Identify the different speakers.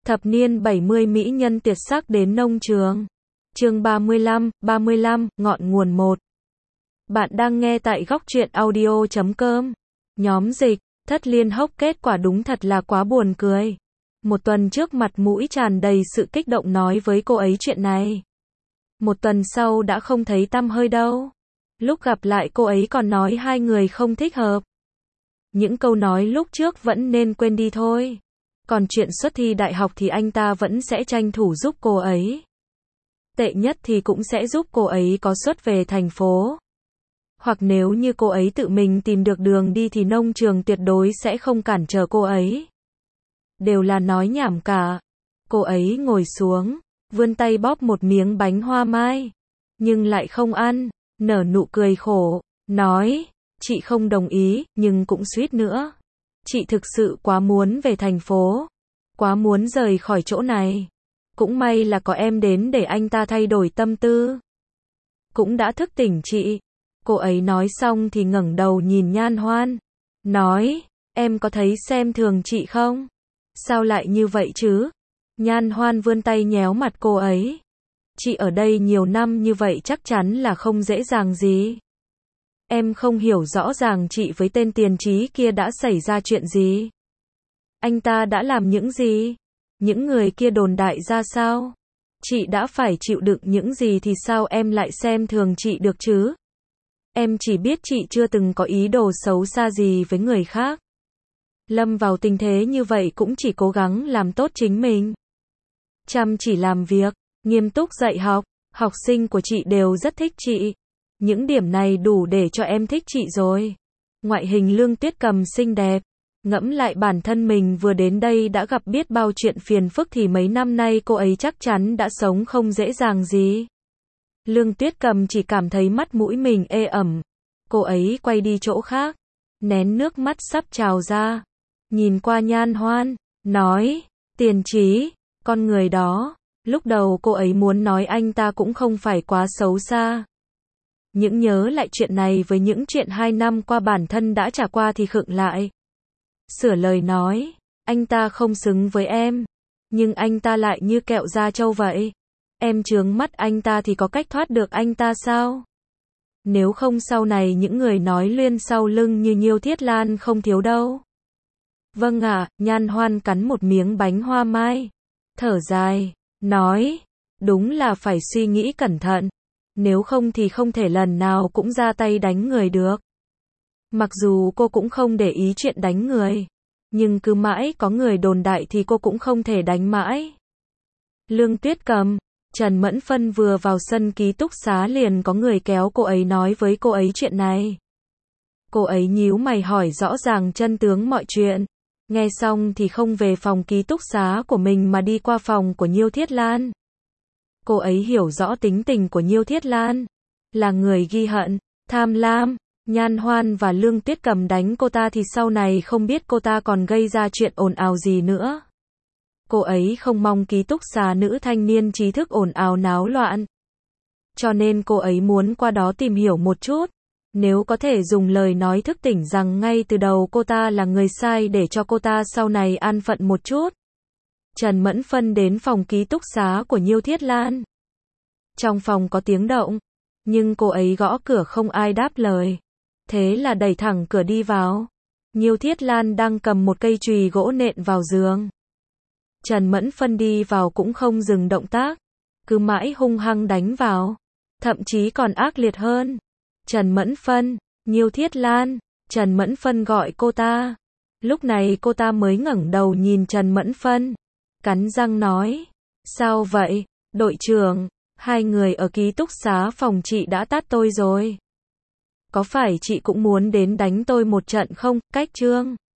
Speaker 1: Thập niên 70 mỹ nhân tuyệt sắc đến nông trường. Chương 35, ngọn nguồn 1. Bạn đang nghe tại góc truyện audio.com. Nhóm dịch, Thất Liên Hốc kết quả đúng thật là quá buồn cười. Một tuần trước mặt mũi tràn đầy sự kích động nói với cô ấy chuyện này. Một tuần sau đã không thấy tăm hơi đâu. Lúc gặp lại cô ấy còn nói hai người không thích hợp. Những câu nói lúc trước vẫn nên quên đi thôi. Còn chuyện xuất thi đại học thì anh ta vẫn sẽ tranh thủ giúp cô ấy. Tệ nhất thì cũng sẽ giúp cô ấy có suất về thành phố. Hoặc nếu như cô ấy tự mình tìm được đường đi thì nông trường tuyệt đối sẽ không cản trở cô ấy. Đều là nói nhảm cả. Cô ấy ngồi xuống, vươn tay bóp một miếng bánh hoa mai. Nhưng lại không ăn, nở nụ cười khổ, nói, chị không đồng ý, nhưng cũng suýt nữa. Chị thực sự quá muốn về thành phố, quá muốn rời khỏi chỗ này. Cũng may là có em đến để anh ta thay đổi tâm tư. Cũng đã thức tỉnh chị. Cô ấy nói xong thì ngẩng đầu nhìn Nhan Hoan. Nói, em có thấy xem thường chị không? Sao lại như vậy chứ? Nhan Hoan vươn tay nhéo mặt cô ấy. Chị ở đây nhiều năm như vậy chắc chắn là không dễ dàng gì. Em không hiểu rõ ràng chị với tên Tiền Trí kia đã xảy ra chuyện gì. Anh ta đã làm những gì? Những người kia đồn đại ra sao? Chị đã phải chịu đựng những gì thì sao em lại xem thường chị được chứ? Em chỉ biết chị chưa từng có ý đồ xấu xa gì với người khác. Lâm vào tình thế như vậy cũng chỉ cố gắng làm tốt chính mình. Chăm chỉ làm việc, nghiêm túc dạy học, học sinh của chị đều rất thích chị. Những điểm này đủ để cho em thích chị rồi. Ngoại hình Lương Tuyết Cầm xinh đẹp. Ngẫm lại bản thân mình vừa đến đây đã gặp biết bao chuyện phiền phức thì mấy năm nay cô ấy chắc chắn đã sống không dễ dàng gì. Lương Tuyết Cầm chỉ cảm thấy mắt mũi mình ê ẩm. Cô ấy quay đi chỗ khác, nén nước mắt sắp trào ra. Nhìn qua Nhan Hoan, nói, Tiền Trí, con người đó. Lúc đầu cô ấy muốn nói anh ta cũng không phải quá xấu xa. Những nhớ lại chuyện này với những chuyện 2 năm qua bản thân đã trải qua thì khựng lại. Sửa lời nói, anh ta không xứng với em. Nhưng anh ta lại như kẹo da trâu vậy. Em chướng mắt anh ta thì có cách thoát được anh ta sao? Nếu không sau này những người nói luyên sau lưng như Nhiêu Thiết Lan không thiếu đâu. Vâng ạ, Nhan Hoan cắn một miếng bánh hoa mai. Thở dài, nói, đúng là phải suy nghĩ cẩn thận. Nếu không thì không thể lần nào cũng ra tay đánh người được. Mặc dù cô cũng không để ý chuyện đánh người. Nhưng cứ mãi có người đồn đại thì cô cũng không thể đánh mãi. Lương Tuyết Cầm, Trần Mẫn Phân vừa vào sân ký túc xá liền có người kéo cô ấy nói với cô ấy chuyện này. Cô ấy nhíu mày hỏi rõ ràng chân tướng mọi chuyện. Nghe xong thì không về phòng ký túc xá của mình mà đi qua phòng của Nhiêu Thiết Lan. Cô ấy hiểu rõ tính tình của Nhiêu Thiết Lan. Là người ghi hận, tham lam. Nhan Hoan và Lương Tuyết Cầm đánh cô ta thì sau này không biết cô ta còn gây ra chuyện ồn ào gì nữa. Cô ấy không mong ký túc xá nữ thanh niên trí thức ồn ào náo loạn. Cho nên cô ấy muốn qua đó tìm hiểu một chút. Nếu có thể dùng lời nói thức tỉnh rằng ngay từ đầu cô ta là người sai để cho cô ta sau này an phận một chút. Trần Mẫn Phân đến phòng ký túc xá của Nhiêu Thiết Lan. Trong phòng có tiếng động, nhưng cô ấy gõ cửa không ai đáp lời. Thế là đẩy thẳng cửa đi vào. Nhiêu Thiết Lan đang cầm một cây chùy gỗ nện vào giường. Trần Mẫn Phân đi vào cũng không dừng động tác, cứ mãi hung hăng đánh vào, thậm chí còn ác liệt hơn. Trần Mẫn Phân, Nhiêu Thiết Lan, Trần Mẫn Phân gọi cô ta. Lúc này cô ta mới ngẩng đầu nhìn Trần Mẫn Phân, cắn răng nói, sao vậy, đội trưởng, hai người ở ký túc xá phòng chị đã tát tôi rồi. Có phải chị cũng muốn đến đánh tôi một trận không, Cách Trương?